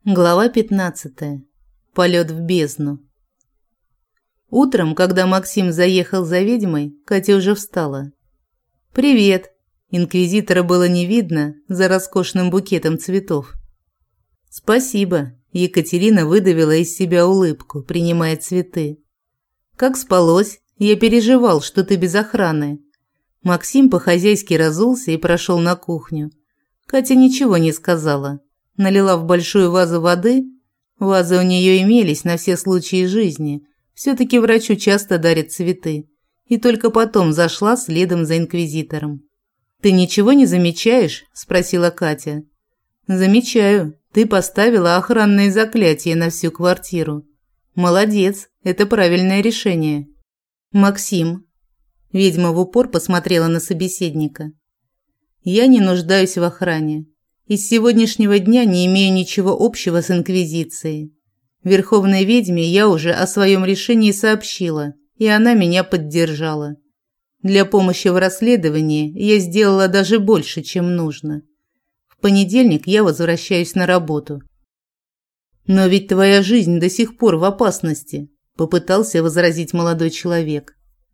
Глава 15. Полет в бездну. Утром, когда Максим заехал за ведьмой, Катя уже встала. «Привет!» Инквизитора было не видно за роскошным букетом цветов. «Спасибо!» Екатерина выдавила из себя улыбку, принимая цветы. «Как спалось? Я переживал, что ты без охраны». Максим по-хозяйски разулся и прошел на кухню. Катя ничего не сказала. Налила в большую вазу воды. Вазы у нее имелись на все случаи жизни. Все-таки врачу часто дарят цветы. И только потом зашла следом за инквизитором. «Ты ничего не замечаешь?» – спросила Катя. «Замечаю. Ты поставила охранное заклятие на всю квартиру. Молодец, это правильное решение». «Максим». Ведьма в упор посмотрела на собеседника. «Я не нуждаюсь в охране. И с сегодняшнего дня не имею ничего общего с Инквизицией. Верховной ведьме я уже о своем решении сообщила, и она меня поддержала. Для помощи в расследовании я сделала даже больше, чем нужно. В понедельник я возвращаюсь на работу». «Но ведь твоя жизнь до сих пор в опасности», – попытался возразить молодой человек.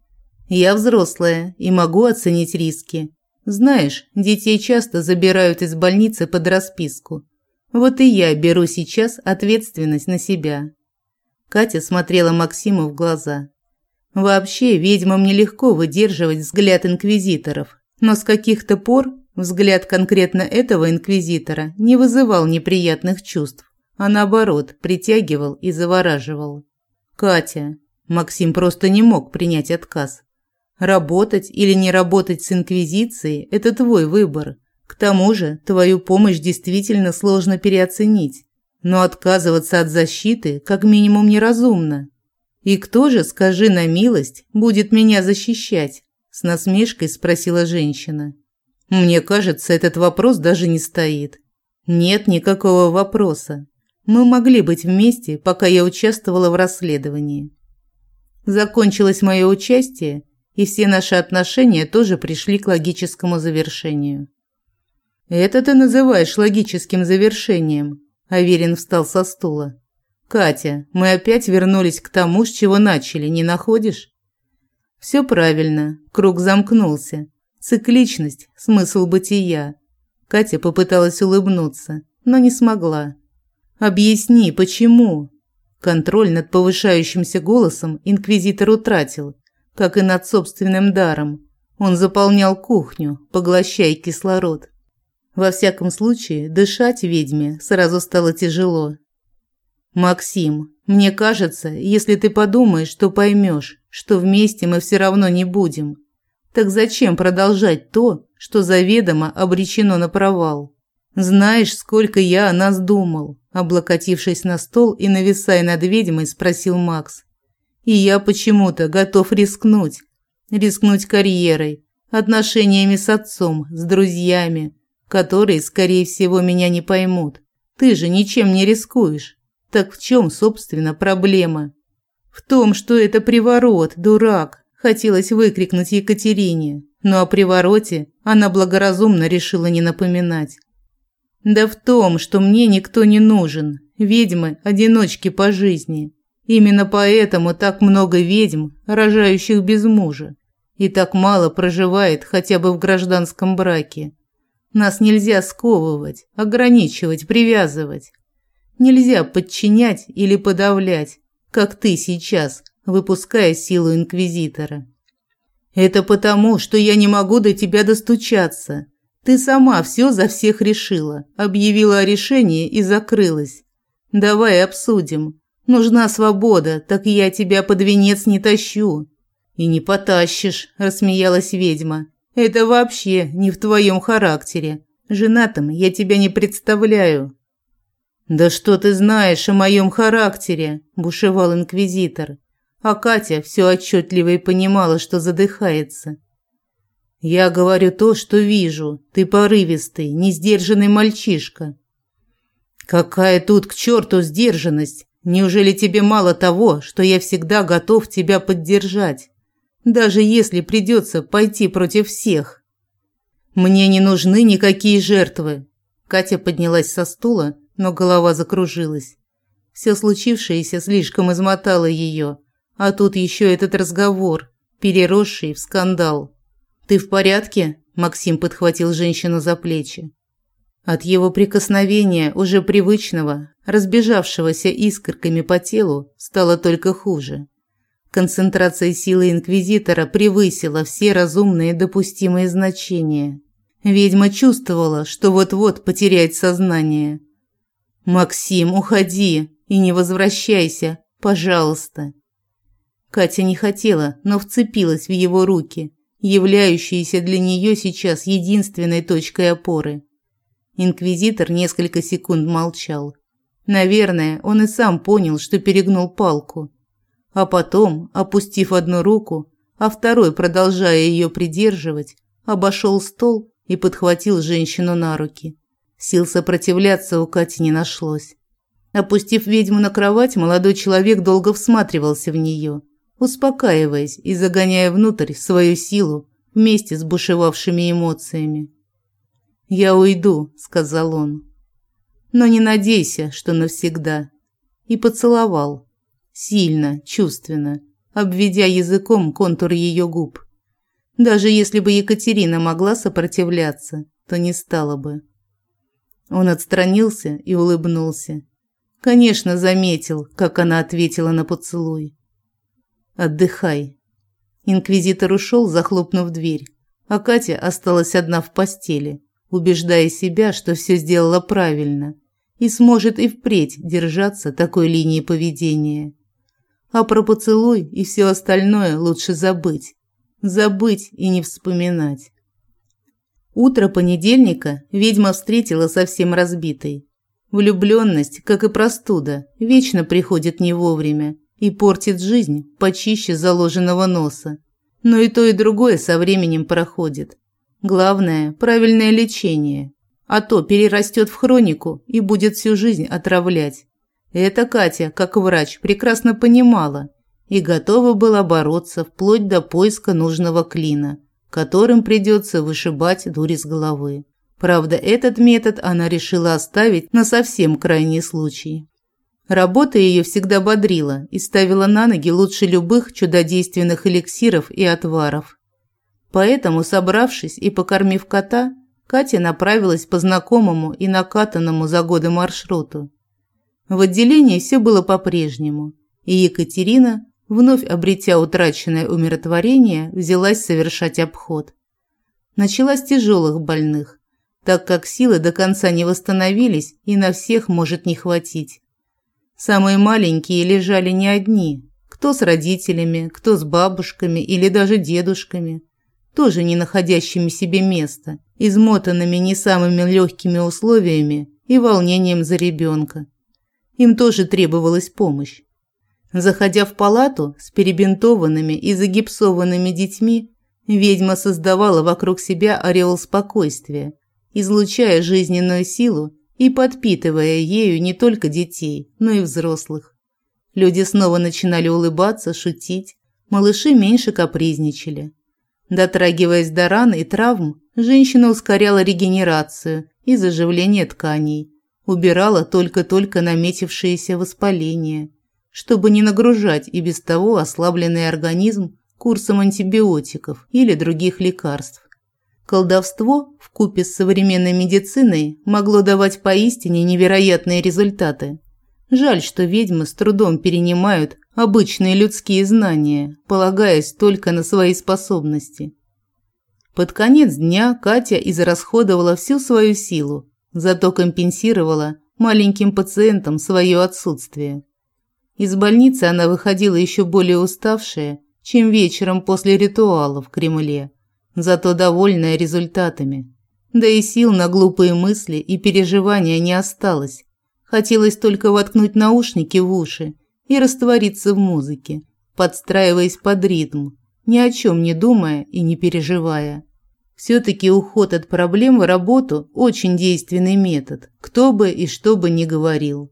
«Я взрослая и могу оценить риски. Знаешь, детей часто забирают из больницы под расписку. Вот и я беру сейчас ответственность на себя». Катя смотрела Максиму в глаза. Вообще, ведьмам нелегко выдерживать взгляд инквизиторов, но с каких-то пор взгляд конкретно этого инквизитора не вызывал неприятных чувств, а наоборот, притягивал и завораживал. «Катя», Максим просто не мог принять отказ. Работать или не работать с Инквизицией – это твой выбор. К тому же, твою помощь действительно сложно переоценить. Но отказываться от защиты как минимум неразумно. «И кто же, скажи на милость, будет меня защищать?» – с насмешкой спросила женщина. «Мне кажется, этот вопрос даже не стоит». «Нет никакого вопроса. Мы могли быть вместе, пока я участвовала в расследовании. Закончилось мое участие, и все наши отношения тоже пришли к логическому завершению». «Это ты называешь логическим завершением?» Аверин встал со стула. «Катя, мы опять вернулись к тому, с чего начали, не находишь?» «Все правильно, круг замкнулся. Цикличность – смысл бытия». Катя попыталась улыбнуться, но не смогла. «Объясни, почему?» Контроль над повышающимся голосом инквизитор утратил, как и над собственным даром. Он заполнял кухню, поглощая кислород. Во всяком случае, дышать ведьме сразу стало тяжело. «Максим, мне кажется, если ты подумаешь, то поймешь, что вместе мы все равно не будем. Так зачем продолжать то, что заведомо обречено на провал? Знаешь, сколько я о нас думал?» Облокотившись на стол и нависая над ведьмой, спросил Макс. «И я почему-то готов рискнуть. Рискнуть карьерой, отношениями с отцом, с друзьями, которые, скорее всего, меня не поймут. Ты же ничем не рискуешь. Так в чем, собственно, проблема?» «В том, что это приворот, дурак», – хотелось выкрикнуть Екатерине, но о привороте она благоразумно решила не напоминать. «Да в том, что мне никто не нужен. Ведьмы – одиночки по жизни. Именно поэтому так много ведьм, рожающих без мужа, и так мало проживает хотя бы в гражданском браке. Нас нельзя сковывать, ограничивать, привязывать. Нельзя подчинять или подавлять, как ты сейчас, выпуская силу инквизитора. Это потому, что я не могу до тебя достучаться. Ты сама все за всех решила, объявила о решении и закрылась. Давай обсудим. Нужна свобода, так я тебя под венец не тащу». «И не потащишь», – рассмеялась ведьма. «Это вообще не в твоем характере. Женатым я тебя не представляю». «Да что ты знаешь о моем характере?» – бушевал инквизитор. А Катя все отчетливо и понимала, что задыхается. «Я говорю то, что вижу. Ты порывистый, несдержанный мальчишка». «Какая тут к черту сдержанность? Неужели тебе мало того, что я всегда готов тебя поддержать, даже если придется пойти против всех?» «Мне не нужны никакие жертвы». Катя поднялась со стула но голова закружилась. Все случившееся слишком измотало ее, а тут еще этот разговор, переросший в скандал. «Ты в порядке?» – Максим подхватил женщину за плечи. От его прикосновения, уже привычного, разбежавшегося искорками по телу, стало только хуже. Концентрация силы инквизитора превысила все разумные допустимые значения. Ведьма чувствовала, что вот-вот потеряет сознание. «Максим, уходи и не возвращайся, пожалуйста». Катя не хотела, но вцепилась в его руки, являющиеся для нее сейчас единственной точкой опоры. Инквизитор несколько секунд молчал. Наверное, он и сам понял, что перегнул палку. А потом, опустив одну руку, а второй, продолжая ее придерживать, обошел стол и подхватил женщину на руки. Сил сопротивляться у Кати не нашлось. Опустив ведьму на кровать, молодой человек долго всматривался в нее, успокаиваясь и загоняя внутрь свою силу вместе с бушевавшими эмоциями. «Я уйду», – сказал он. «Но не надейся, что навсегда». И поцеловал. Сильно, чувственно, обведя языком контур ее губ. Даже если бы Екатерина могла сопротивляться, то не стала бы. Он отстранился и улыбнулся. Конечно, заметил, как она ответила на поцелуй. «Отдыхай». Инквизитор ушел, захлопнув дверь, а Катя осталась одна в постели, убеждая себя, что все сделала правильно и сможет и впредь держаться такой линии поведения. А про поцелуй и все остальное лучше забыть. Забыть и не вспоминать. Утро понедельника ведьма встретила совсем разбитой. Влюбленность, как и простуда, вечно приходит не вовремя и портит жизнь почище заложенного носа. Но и то, и другое со временем проходит. Главное – правильное лечение. А то перерастет в хронику и будет всю жизнь отравлять. Это Катя, как врач, прекрасно понимала и готова была бороться вплоть до поиска нужного клина, которым придется вышибать дурь с головы. Правда, этот метод она решила оставить на совсем крайний случай. Работа ее всегда бодрила и ставила на ноги лучше любых чудодейственных эликсиров и отваров. Поэтому, собравшись и покормив кота, Катя направилась по знакомому и накатанному за годы маршруту. В отделении все было по-прежнему, и Екатерина, вновь обретя утраченное умиротворение, взялась совершать обход. Начала с тяжелых больных, так как силы до конца не восстановились и на всех может не хватить. Самые маленькие лежали не одни, кто с родителями, кто с бабушками или даже дедушками, тоже не находящими себе места, измотанными не самыми легкими условиями и волнением за ребенка. Им тоже требовалась помощь. Заходя в палату с перебинтованными и загипсованными детьми, ведьма создавала вокруг себя ореол спокойствия, излучая жизненную силу и подпитывая ею не только детей, но и взрослых. Люди снова начинали улыбаться, шутить, малыши меньше капризничали. Дотрагиваясь до ран и травм, женщина ускоряла регенерацию и заживление тканей, убирала только-только наметившиеся воспаления, чтобы не нагружать и без того ослабленный организм курсом антибиотиков или других лекарств. Колдовство вкупе с современной медициной могло давать поистине невероятные результаты. Жаль, что ведьмы с трудом перенимают обычные людские знания, полагаясь только на свои способности. Под конец дня Катя израсходовала всю свою силу, зато компенсировала маленьким пациентам свое отсутствие. Из больницы она выходила еще более уставшая, чем вечером после ритуала в Кремле, зато довольная результатами. Да и сил на глупые мысли и переживания не осталось. Хотелось только воткнуть наушники в уши и раствориться в музыке, подстраиваясь под ритм, ни о чем не думая и не переживая. Все-таки уход от проблем в работу – очень действенный метод, кто бы и что бы ни говорил.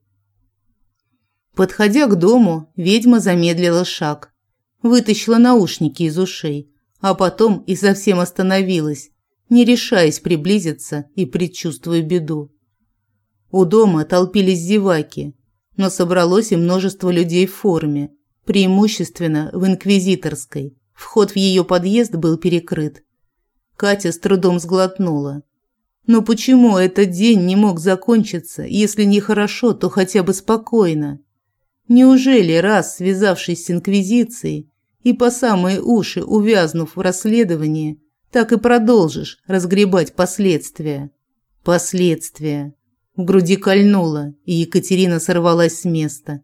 Подходя к дому, ведьма замедлила шаг, вытащила наушники из ушей, а потом и совсем остановилась, не решаясь приблизиться и предчувствуя беду. У дома толпились зеваки, но собралось и множество людей в форме, преимущественно в инквизиторской. Вход в ее подъезд был перекрыт. Катя с трудом сглотнула. Но почему этот день не мог закончиться, если не хорошо, то хотя бы спокойно? Неужели, раз связавшись с инквизицией и по самые уши увязнув в расследовании, так и продолжишь разгребать последствия? Последствия. В груди кольнуло, и Екатерина сорвалась с места.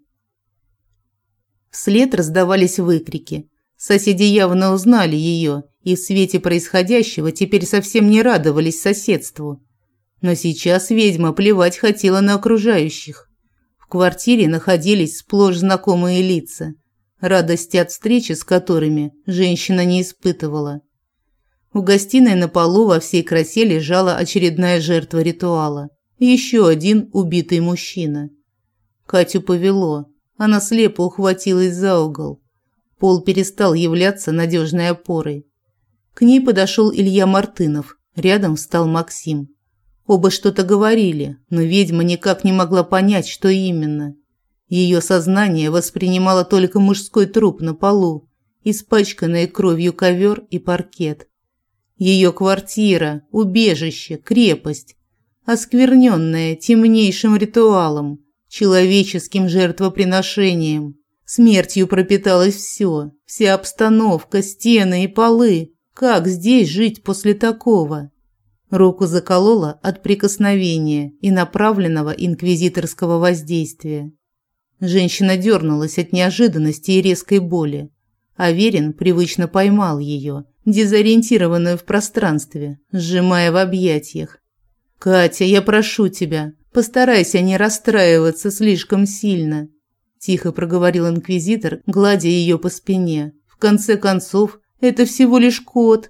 Вслед раздавались выкрики. Соседи явно узнали ее и в свете происходящего теперь совсем не радовались соседству. Но сейчас ведьма плевать хотела на окружающих. В квартире находились сплошь знакомые лица, радости от встречи с которыми женщина не испытывала. В гостиной на полу во всей красе лежала очередная жертва ритуала. Еще один убитый мужчина. Катю повело. Она слепо ухватилась за угол. Пол перестал являться надежной опорой. К ней подошел Илья Мартынов. Рядом встал Максим. Оба что-то говорили, но ведьма никак не могла понять, что именно. Ее сознание воспринимало только мужской труп на полу, испачканный кровью ковер и паркет. Ее квартира, убежище, крепость, оскверненная темнейшим ритуалом, человеческим жертвоприношением. Смертью пропиталось все, вся обстановка, стены и полы. Как здесь жить после такого? Руку заколола от прикосновения и направленного инквизиторского воздействия. Женщина дернулась от неожиданности и резкой боли. Аверин привычно поймал ее, дезориентированную в пространстве, сжимая в объятиях. «Катя, я прошу тебя, постарайся не расстраиваться слишком сильно», – тихо проговорил инквизитор, гладя ее по спине. «В конце концов, это всего лишь кот».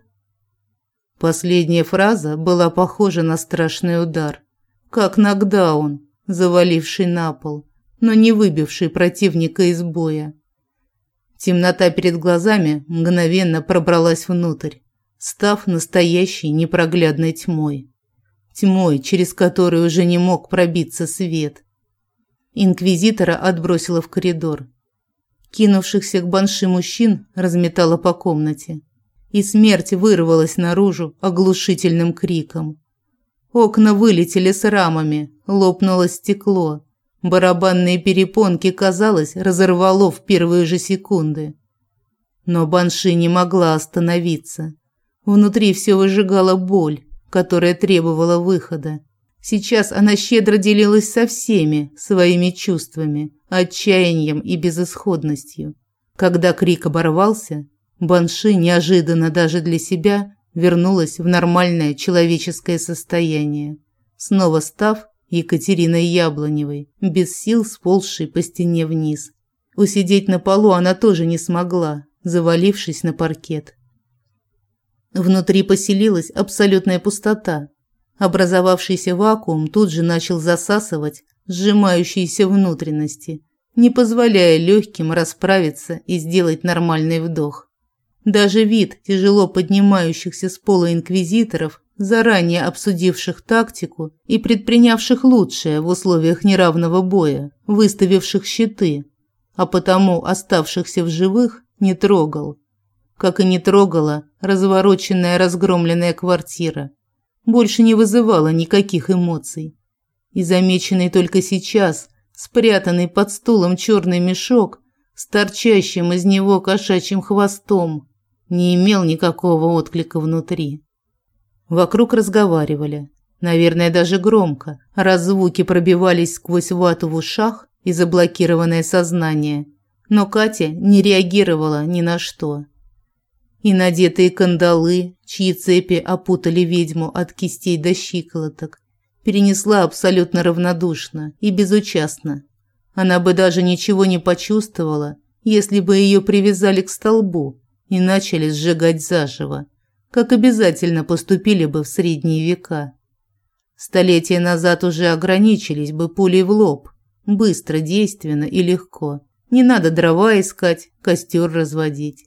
Последняя фраза была похожа на страшный удар, как нокдаун, заваливший на пол, но не выбивший противника из боя. Темнота перед глазами мгновенно пробралась внутрь, став настоящей непроглядной тьмой. Тьмой, через которую уже не мог пробиться свет. Инквизитора отбросило в коридор. Кинувшихся к банши мужчин разметало по комнате. И смерть вырвалась наружу оглушительным криком. Окна вылетели с рамами, лопнуло стекло. Барабанные перепонки, казалось, разорвало в первые же секунды. Но банши не могла остановиться. Внутри все выжигала боль, которая требовала выхода. Сейчас она щедро делилась со всеми своими чувствами, отчаянием и безысходностью. Когда крик оборвался, банши неожиданно даже для себя вернулась в нормальное человеческое состояние, снова став Екатериной Яблоневой, без сил сползшей по стене вниз. Усидеть на полу она тоже не смогла, завалившись на паркет. Внутри поселилась абсолютная пустота. Образовавшийся вакуум тут же начал засасывать сжимающиеся внутренности, не позволяя легким расправиться и сделать нормальный вдох. Даже вид тяжело поднимающихся с пола инквизиторов, заранее обсудивших тактику и предпринявших лучшее в условиях неравного боя, выставивших щиты, а потому оставшихся в живых, не трогал. Как и не трогала развороченная разгромленная квартира. Больше не вызывала никаких эмоций. И замеченный только сейчас, спрятанный под стулом черный мешок с торчащим из него кошачьим хвостом, не имел никакого отклика внутри. Вокруг разговаривали, наверное, даже громко, раз звуки пробивались сквозь вату в ушах и заблокированное сознание. Но Катя не реагировала ни на что. И надетые кандалы, чьи цепи опутали ведьму от кистей до щиколоток, перенесла абсолютно равнодушно и безучастно. Она бы даже ничего не почувствовала, если бы ее привязали к столбу и начали сжигать заживо, как обязательно поступили бы в средние века. Столетия назад уже ограничились бы пулей в лоб, быстро, действенно и легко. Не надо дрова искать, костер разводить.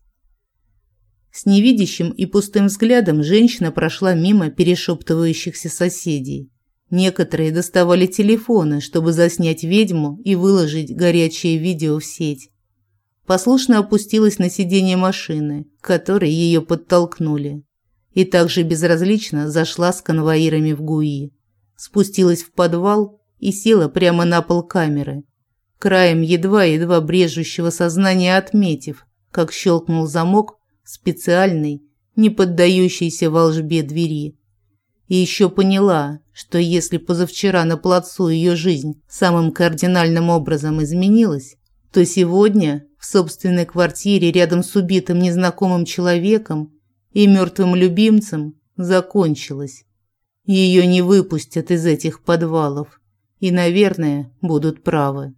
С невидящим и пустым взглядом женщина прошла мимо перешептывающихся соседей. Некоторые доставали телефоны, чтобы заснять ведьму и выложить горячее видео в сеть. Послушно опустилась на сиденье машины, к которой ее подтолкнули. И также безразлично зашла с конвоирами в ГУИ. Спустилась в подвал и села прямо на пол камеры, краем едва-едва брежущего сознания отметив, как щелкнул замок специальной, не поддающейся волшбе двери. И еще поняла, что если позавчера на плацу ее жизнь самым кардинальным образом изменилась, то сегодня в собственной квартире рядом с убитым незнакомым человеком и мертвым любимцем закончилась. Ее не выпустят из этих подвалов и, наверное, будут правы.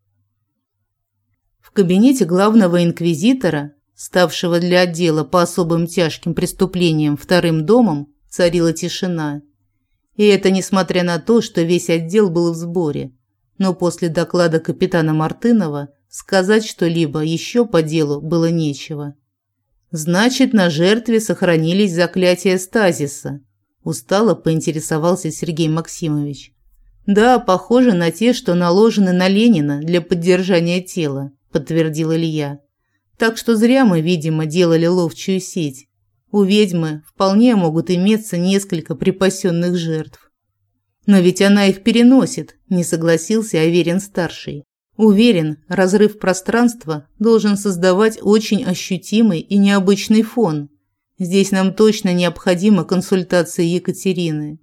В кабинете главного инквизитора, ставшего для отдела по особым тяжким преступлениям вторым домом, царила тишина. И это несмотря на то, что весь отдел был в сборе. Но после доклада капитана Мартынова сказать что-либо еще по делу было нечего. Значит, на жертве сохранились заклятия стазиса. Устало поинтересовался Сергей Максимович. Да, похоже на те, что наложены на Ленина для поддержания тела, подтвердил Илья. Так что зря мы, видимо, делали ловчую сеть. У ведьмы вполне могут иметься несколько припасенных жертв. Но ведь она их переносит, не согласился Аверин-старший. Уверен, разрыв пространства должен создавать очень ощутимый и необычный фон. Здесь нам точно необходима консультация Екатерины.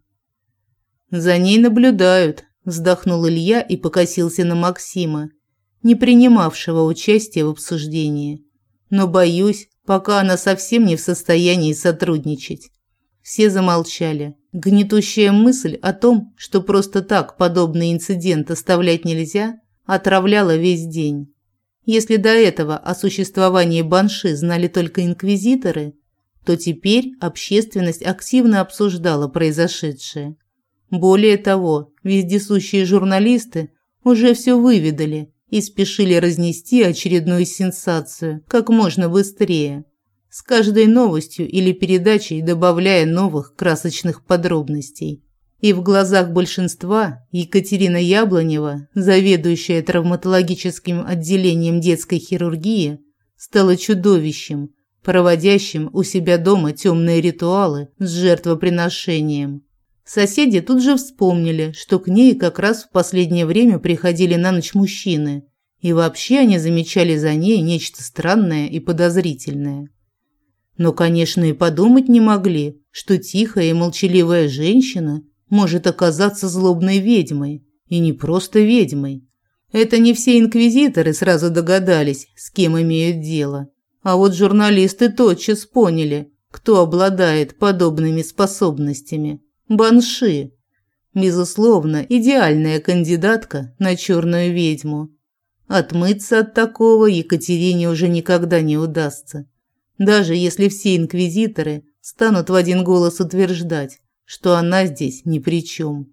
За ней наблюдают, вздохнул Илья и покосился на Максима, не принимавшего участия в обсуждении. Но боюсь, пока она совсем не в состоянии сотрудничать. Все замолчали. Гнетущая мысль о том, что просто так подобный инцидент оставлять нельзя, отравляла весь день. Если до этого о существовании банши знали только инквизиторы, то теперь общественность активно обсуждала произошедшее. Более того, вездесущие журналисты уже все выведали и спешили разнести очередную сенсацию как можно быстрее, с каждой новостью или передачей добавляя новых красочных подробностей. И в глазах большинства Екатерина Яблонева, заведующая травматологическим отделением детской хирургии, стала чудовищем, проводящим у себя дома темные ритуалы с жертвоприношением. Соседи тут же вспомнили, что к ней как раз в последнее время приходили на ночь мужчины, и вообще они замечали за ней нечто странное и подозрительное. Но, конечно, и подумать не могли, что тихая и молчаливая женщина может оказаться злобной ведьмой, и не просто ведьмой. Это не все инквизиторы сразу догадались, с кем имеют дело. А вот журналисты тотчас поняли, кто обладает подобными способностями. Банши. Безусловно, идеальная кандидатка на черную ведьму. Отмыться от такого Екатерине уже никогда не удастся. Даже если все инквизиторы станут в один голос утверждать, что она здесь ни при чем.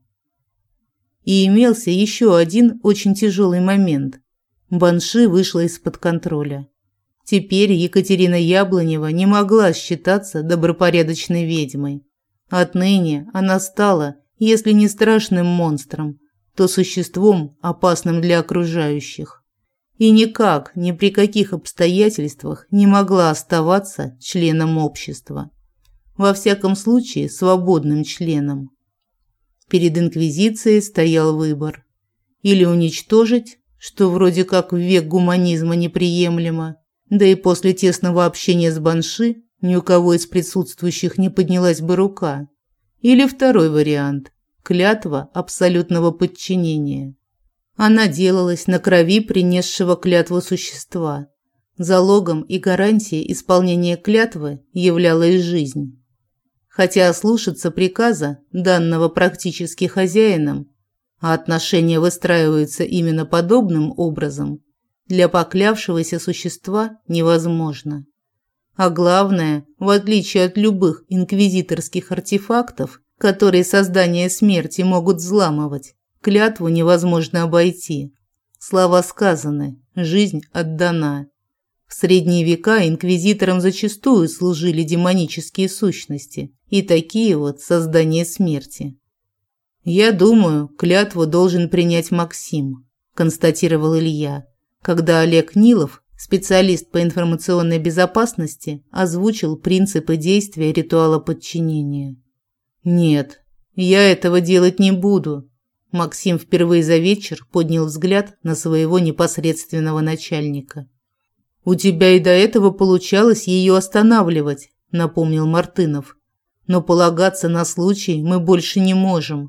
И имелся еще один очень тяжелый момент. Банши вышла из-под контроля. Теперь Екатерина Яблонева не могла считаться добропорядочной ведьмой. Отныне она стала, если не страшным монстром, то существом, опасным для окружающих. И никак, ни при каких обстоятельствах не могла оставаться членом общества. Во всяком случае, свободным членом. Перед инквизицией стоял выбор. Или уничтожить, что вроде как в век гуманизма неприемлемо, да и после тесного общения с банши ни у кого из присутствующих не поднялась бы рука. Или второй вариант – клятва абсолютного подчинения. Она делалась на крови принесшего клятву существа. Залогом и гарантией исполнения клятвы являлась жизнь. Хотя ослушаться приказа, данного практически хозяином, а отношения выстраиваются именно подобным образом, для поклявшегося существа невозможно. А главное, в отличие от любых инквизиторских артефактов, которые создание смерти могут взламывать, клятву невозможно обойти. Слова сказаны, жизнь отдана. В средние века инквизиторам зачастую служили демонические сущности и такие вот создания смерти. «Я думаю, клятву должен принять Максим», – констатировал Илья, когда Олег Нилов, специалист по информационной безопасности, озвучил принципы действия ритуала подчинения. «Нет, я этого делать не буду». Максим впервые за вечер поднял взгляд на своего непосредственного начальника. «У тебя и до этого получалось ее останавливать», – напомнил Мартынов. «Но полагаться на случай мы больше не можем.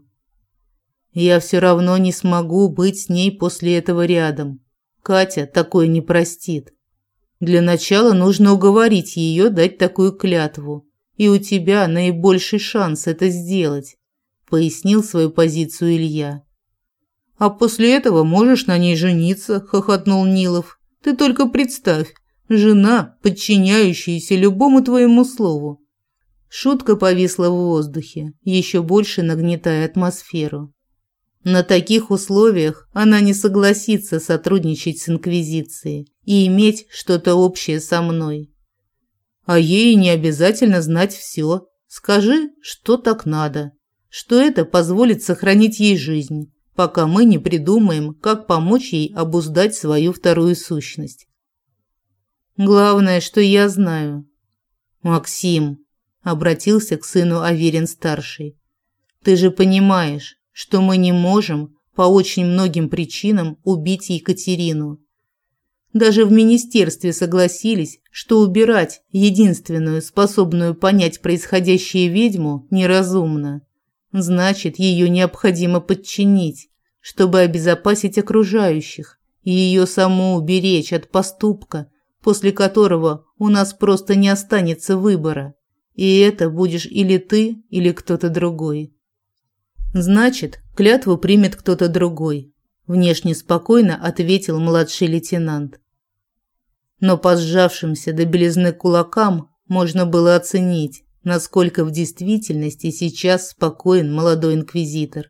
Я все равно не смогу быть с ней после этого рядом. Катя такое не простит. Для начала нужно уговорить ее дать такую клятву, и у тебя наибольший шанс это сделать», – пояснил свою позицию Илья. «А после этого можешь на ней жениться», – хохотнул Нилов. «Ты только представь, жена, подчиняющаяся любому твоему слову». Шутка повисла в воздухе, еще больше нагнетая атмосферу. На таких условиях она не согласится сотрудничать с Инквизицией и иметь что-то общее со мной. А ей не обязательно знать все. Скажи, что так надо, что это позволит сохранить ей жизнь, пока мы не придумаем, как помочь ей обуздать свою вторую сущность. Главное, что я знаю. «Максим», – обратился к сыну Аверин-старший, – «ты же понимаешь, что мы не можем по очень многим причинам убить Екатерину. Даже в министерстве согласились, что убирать единственную способную понять происходящее ведьму неразумно. Значит, ее необходимо подчинить, чтобы обезопасить окружающих и ее саму уберечь от поступка, после которого у нас просто не останется выбора. И это будешь или ты, или кто-то другой». «Значит, клятву примет кто-то другой», – внешне спокойно ответил младший лейтенант. Но по сжавшимся до белизны кулакам можно было оценить, насколько в действительности сейчас спокоен молодой инквизитор.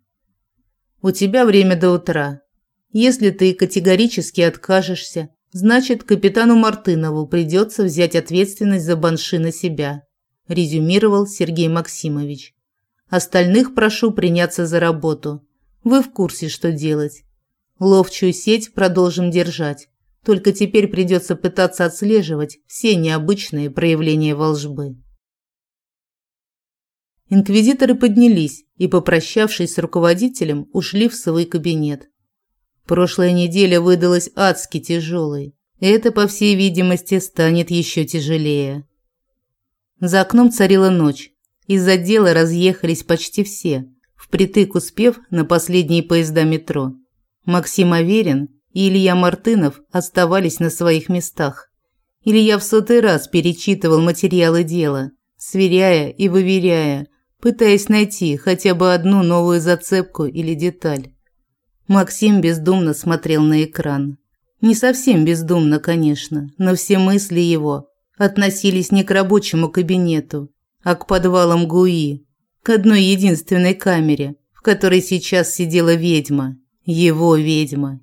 «У тебя время до утра. Если ты категорически откажешься, значит, капитану Мартынову придется взять ответственность за Банши на себя», – резюмировал Сергей Максимович. «Остальных прошу приняться за работу. Вы в курсе, что делать. Ловчую сеть продолжим держать. Только теперь придется пытаться отслеживать все необычные проявления волжбы». Инквизиторы поднялись и, попрощавшись с руководителем, ушли в свой кабинет. Прошлая неделя выдалась адски тяжелой. Это, по всей видимости, станет еще тяжелее. За окном царила ночь. Из отдела разъехались почти все, впритык успев на последние поезда метро. Максим Аверин и Илья Мартынов оставались на своих местах. Илья в 100-й раз перечитывал материалы дела, сверяя и выверяя, пытаясь найти хотя бы одну новую зацепку или деталь. Максим бездумно смотрел на экран. Не совсем бездумно, конечно, но все мысли его относились не к рабочему кабинету, а к подвалам ГУИ, к одной единственной камере, в которой сейчас сидела ведьма, его ведьма.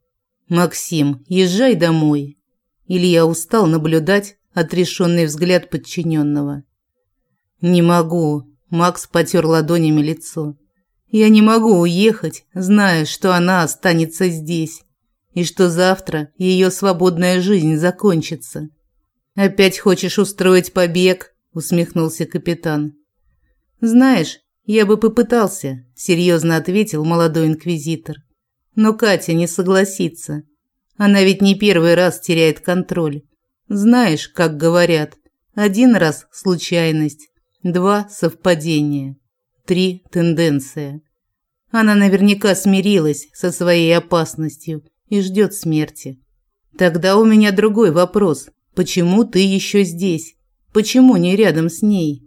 «Максим, езжай домой». Илья устал наблюдать отрешенный взгляд подчиненного. «Не могу», – Макс потер ладонями лицо. «Я не могу уехать, зная, что она останется здесь, и что завтра ее свободная жизнь закончится». «Опять хочешь устроить побег?» – усмехнулся капитан. «Знаешь, я бы попытался», – серьезно ответил молодой инквизитор. «Но Катя не согласится. Она ведь не первый раз теряет контроль. Знаешь, как говорят, 1 раз – случайность, 2 – совпадение, 3 – тенденция. Она наверняка смирилась со своей опасностью и ждет смерти. Тогда у меня другой вопрос. Почему ты еще здесь? Почему не рядом с ней?»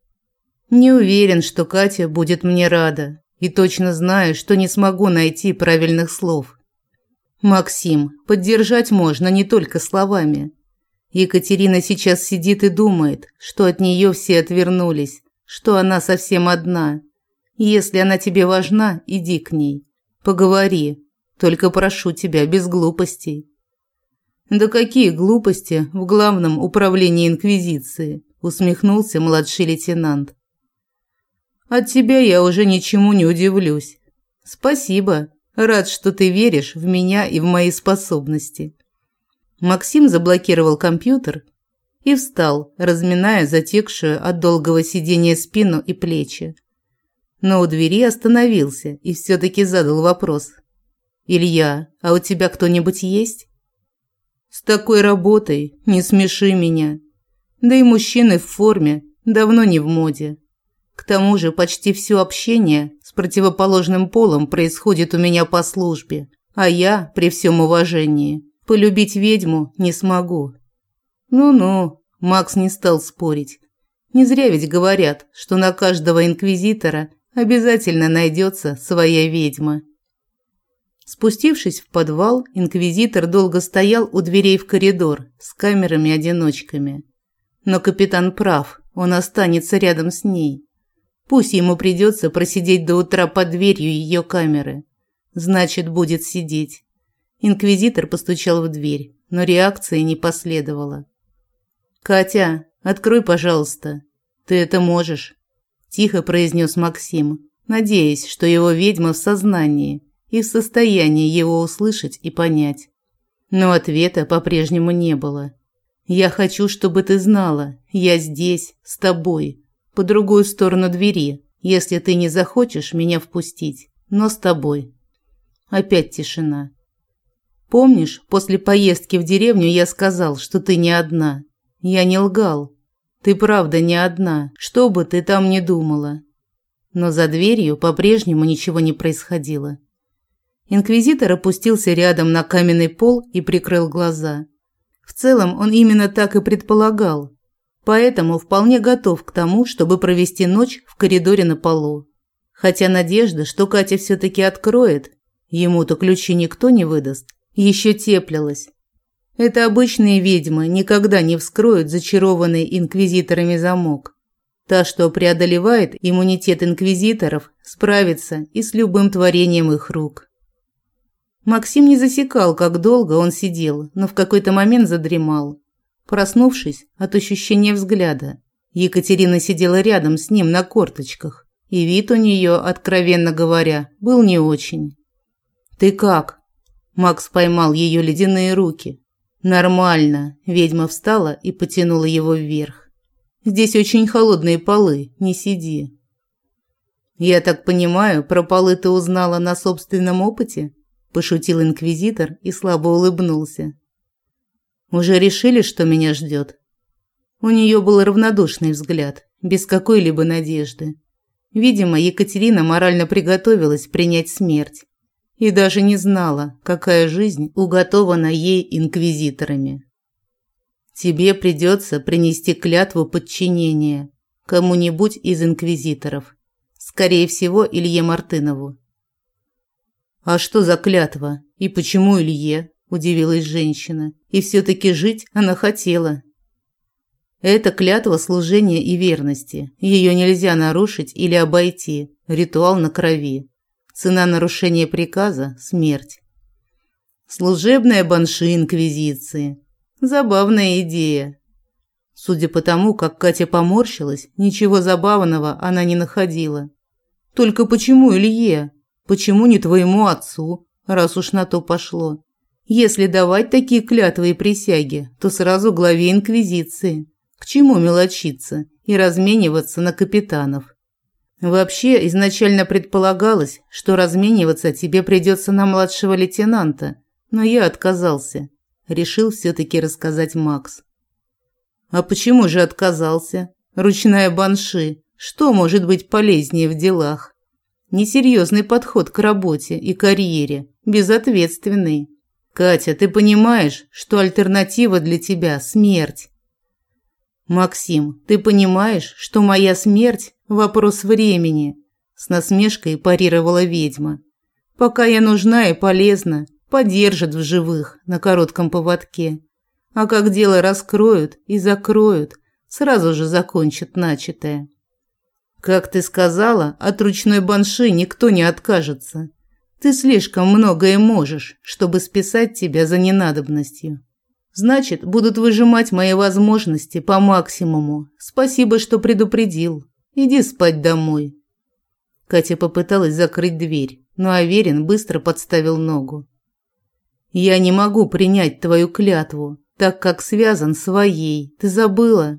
«Не уверен, что Катя будет мне рада, и точно знаю, что не смогу найти правильных слов. Максим, поддержать можно не только словами. Екатерина сейчас сидит и думает, что от нее все отвернулись, что она совсем одна. Если она тебе важна, иди к ней. Поговори. Только прошу тебя, без глупостей». «Да какие глупости в главном управлении Инквизиции», – усмехнулся младший лейтенант. От тебя я уже ничему не удивлюсь. Спасибо. Рад, что ты веришь в меня и в мои способности. Максим заблокировал компьютер и встал, разминая затекшую от долгого сидения спину и плечи. Но у двери остановился и все-таки задал вопрос. «Илья, а у тебя кто-нибудь есть?» «С такой работой не смеши меня. Да и мужчины в форме давно не в моде. К тому же почти все общение с противоположным полом происходит у меня по службе, а я, при всем уважении, полюбить ведьму не смогу». «Ну-ну», – Макс не стал спорить. «Не зря ведь говорят, что на каждого инквизитора обязательно найдется своя ведьма». Спустившись в подвал, инквизитор долго стоял у дверей в коридор с камерами-одиночками. Но капитан прав, он останется рядом с ней. Пусть ему придется просидеть до утра под дверью ее камеры. Значит, будет сидеть. Инквизитор постучал в дверь, но реакции не последовало. «Катя, открой, пожалуйста. Ты это можешь», – тихо произнес Максим, надеясь, что его ведьма в сознании и в состоянии его услышать и понять. Но ответа по-прежнему не было. «Я хочу, чтобы ты знала, я здесь, с тобой, по другую сторону двери, если ты не захочешь меня впустить, но с тобой». Опять тишина. «Помнишь, после поездки в деревню я сказал, что ты не одна? Я не лгал. Ты правда не одна, что бы ты там ни думала». Но за дверью по-прежнему ничего не происходило. Инквизитор опустился рядом на каменный пол и прикрыл глаза. В целом он именно так и предполагал, поэтому вполне готов к тому, чтобы провести ночь в коридоре на полу. Хотя надежда, что Катя все-таки откроет, ему-то ключи никто не выдаст, еще теплилась. Это обычные ведьмы никогда не вскроют зачарованный инквизиторами замок. Та, что преодолевает иммунитет инквизиторов, справится и с любым творением их рук. Максим не засекал, как долго он сидел, но в какой-то момент задремал. Проснувшись от ощущения взгляда, Екатерина сидела рядом с ним на корточках, и вид у нее, откровенно говоря, был не очень. «Ты как?» Макс поймал ее ледяные руки. «Нормально», – ведьма встала и потянула его вверх. «Здесь очень холодные полы, не сиди». «Я так понимаю, про полы ты узнала на собственном опыте?» – пошутил инквизитор и слабо улыбнулся. «Уже решили, что меня ждет?» У нее был равнодушный взгляд, без какой-либо надежды. Видимо, Екатерина морально приготовилась принять смерть и даже не знала, какая жизнь уготована ей инквизиторами. «Тебе придется принести клятву подчинения кому-нибудь из инквизиторов, скорее всего, Илье Мартынову». «А что за клятва? И почему Илье?» – удивилась женщина. И все-таки жить она хотела. Это клятва служения и верности. Ее нельзя нарушить или обойти. Ритуал на крови. Цена нарушения приказа – смерть. Служебная банши инквизиции. Забавная идея. Судя по тому, как Катя поморщилась, ничего забавного она не находила. Только почему Илье? Почему не твоему отцу, раз уж на то пошло? Если давать такие клятвы и присяги, то сразу главе инквизиции. К чему мелочиться и размениваться на капитанов? Вообще, изначально предполагалось, что размениваться тебе придется на младшего лейтенанта, но я отказался. Решил все-таки рассказать Макс. А почему же отказался? Ручная банши. Что может быть полезнее в делах? Несерьезный подход к работе и карьере, безответственный. Катя, ты понимаешь, что альтернатива для тебя – смерть? Максим, ты понимаешь, что моя смерть – вопрос времени? С насмешкой парировала ведьма. Пока я нужна и полезна, подержат в живых на коротком поводке. А как дело раскроют и закроют, сразу же закончат начатое. Как ты сказала, от ручной банши никто не откажется. Ты слишком многое можешь, чтобы списать тебя за ненадобностью. Значит, будут выжимать мои возможности по максимуму. Спасибо, что предупредил. Иди спать домой. Катя попыталась закрыть дверь, но Аверин быстро подставил ногу. «Я не могу принять твою клятву, так как связан своей. Ты забыла?»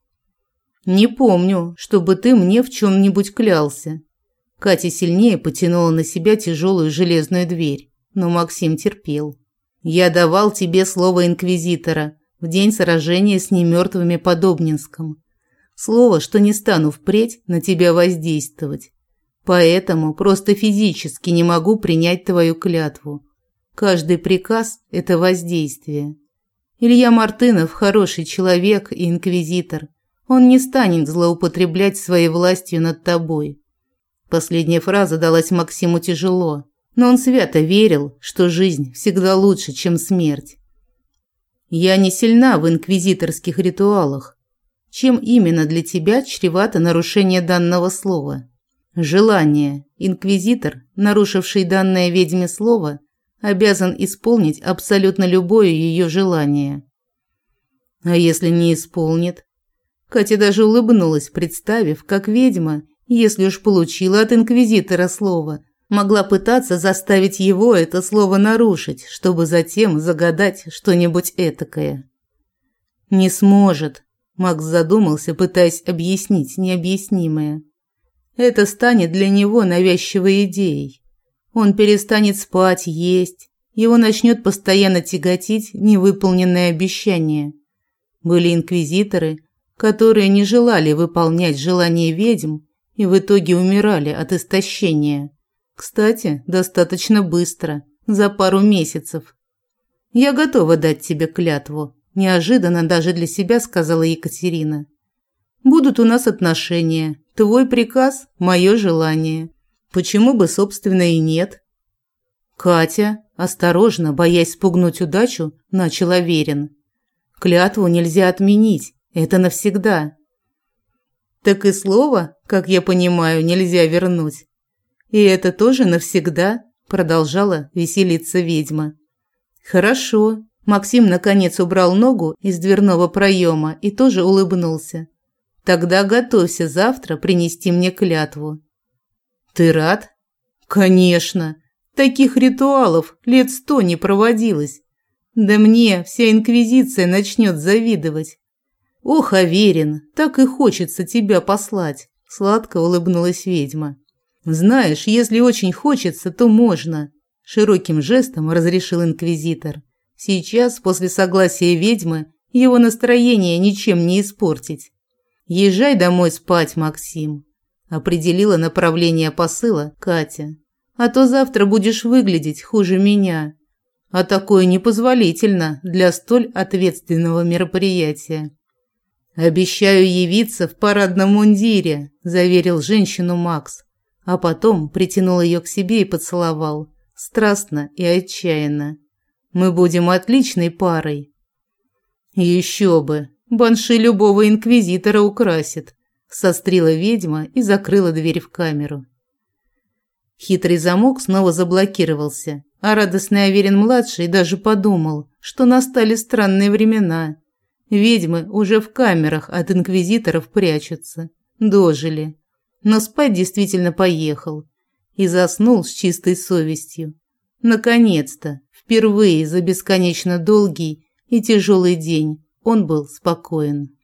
«Не помню, чтобы ты мне в чем-нибудь клялся». Катя сильнее потянула на себя тяжелую железную дверь, но Максим терпел. «Я давал тебе слово инквизитора в день сражения с немертвыми под Обнинском. Слово, что не стану впредь на тебя воздействовать. Поэтому просто физически не могу принять твою клятву. Каждый приказ – это воздействие. Илья Мартынов хороший человек и инквизитор. Он не станет злоупотреблять своей властью над тобой». Последняя фраза далась Максиму тяжело, но он свято верил, что жизнь всегда лучше, чем смерть. «Я не сильна в инквизиторских ритуалах. Чем именно для тебя чревато нарушение данного слова?» «Желание. Инквизитор, нарушивший данное ведьме слово, обязан исполнить абсолютно любое ее желание». «А если не исполнит?» Катя даже улыбнулась, представив, как ведьма, если уж получила от инквизитора слово, могла пытаться заставить его это слово нарушить, чтобы затем загадать что-нибудь этакое. «Не сможет», – Макс задумался, пытаясь объяснить необъяснимое. «Это станет для него навязчивой идеей. Он перестанет спать, есть, его начнет постоянно тяготить невыполненное обещание. Были инквизиторы, которые не желали выполнять желания ведьм и в итоге умирали от истощения. Кстати, достаточно быстро, за пару месяцев. «Я готова дать тебе клятву», – неожиданно даже для себя сказала Екатерина. «Будут у нас отношения. Твой приказ – мое желание. Почему бы, собственно, и нет?» «Катя», осторожно, боясь спугнуть удачу, начал Аверин. «Клятву нельзя отменить. Это навсегда». «Так и слово, как я понимаю, нельзя вернуть. И это тоже навсегда», – продолжала веселиться ведьма. «Хорошо». Максим наконец убрал ногу из дверного проема и тоже улыбнулся. «Тогда готовься завтра принести мне клятву». «Ты рад?» «Конечно. Таких ритуалов лет 100 не проводилось. Да мне вся инквизиция начнет завидовать». «Ох, Аверин, так и хочется тебя послать», – сладко улыбнулась ведьма. «Знаешь, если очень хочется, то можно», – широким жестом разрешил инквизитор. «Сейчас, после согласия ведьмы, его настроение ничем не испортить. Езжай домой спать, Максим», – определила направление посыла Катя. «А то завтра будешь выглядеть хуже меня. А такое непозволительно для столь ответственного мероприятия». «Обещаю явиться в парадном мундире», – заверил женщину Макс, а потом притянул ее к себе и поцеловал, страстно и отчаянно. «Мы будем отличной парой». «Еще бы, банши любого инквизитора украсит», – сострила ведьма и закрыла дверь в камеру. Хитрый замок снова заблокировался, а радостный Аверин-младший даже подумал, что настали странные времена. Ведьмы уже в камерах от инквизиторов прячутся. Дожили. Но спать действительно поехал. И заснул с чистой совестью. Наконец-то, впервые за бесконечно долгий и тяжелый день он был спокоен.